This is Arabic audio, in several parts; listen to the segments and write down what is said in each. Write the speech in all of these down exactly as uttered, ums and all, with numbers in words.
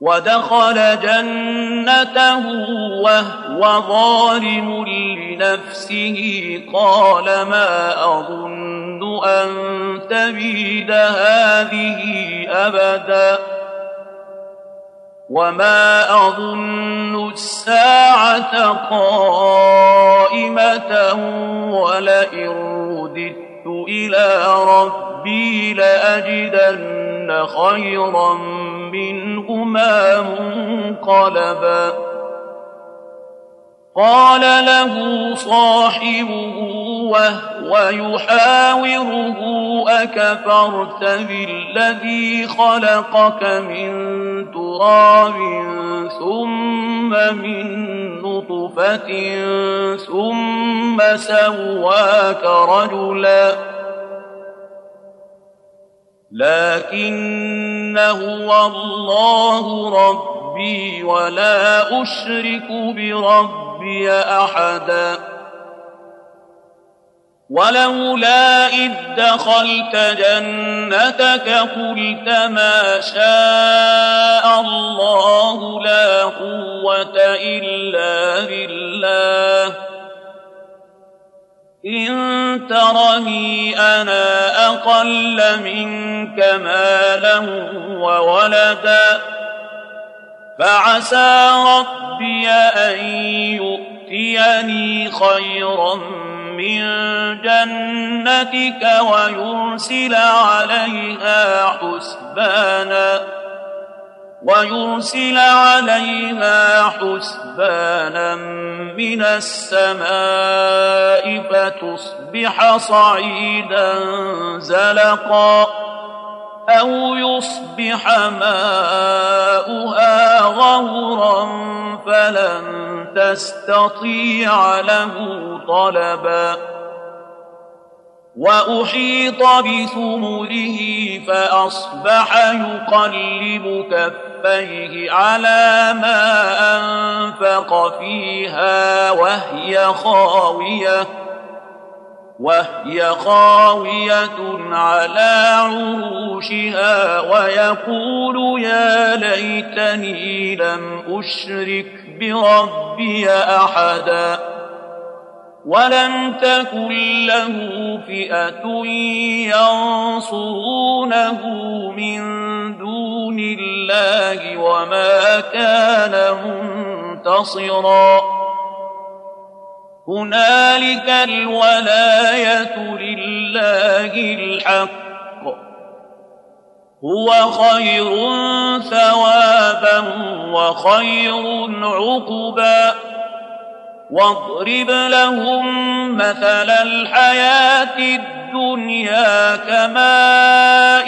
ودخل جنته وهو ظالم لنفسه قال ما أظن أن تبيد هذه أبدا وما أظن الساعة قائمة ولئن رددت إلى ربي لأجدن خيرا منهما منقلبا قال له صاحبه وهو يحاوره أكفرت بالذي خلقك من تراب ثم من نطفة ثم سواك رجلا لكن هو الله ربي ولا أشرك بربي أحدا ولولا إذ دخلت جنتك قلت ما شاء الله لا قوة إلا بالله إن ترني أنا أقل منك مالا وولدا فعسى ربي أن يؤتيني خيرا من جنتك ويرسل عليها حسبانا ويرسل عليها حسبانا من السماء فتصبح صعيدا زلقا أو يصبح ماؤها غورا فلن تستطيع له طلبا وأحيط بثمره فأصبح يقلب كفيه على ما أنفق فيها وهي خاوية وهي خاوية على عروشها ويقول يا ليتني لم أشرك بربي أحدا ولم تكن له فئة ينصرونه من دون الله وما كان منتصرا هنالك الولاية لله الحق هو خير ثوابا وخير عقبا واضرب لهم مثل الحياة الدنيا كماء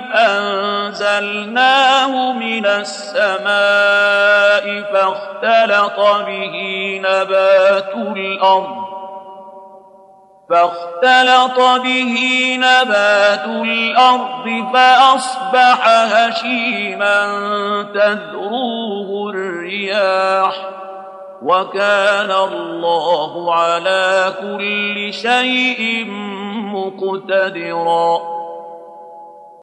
أنزلناه من السماء فاختلط به نبات الأرض فاختلط به نبات الأرض فأصبح هشيما تذروه الرياح وكان الله على كل شيء مقتدرا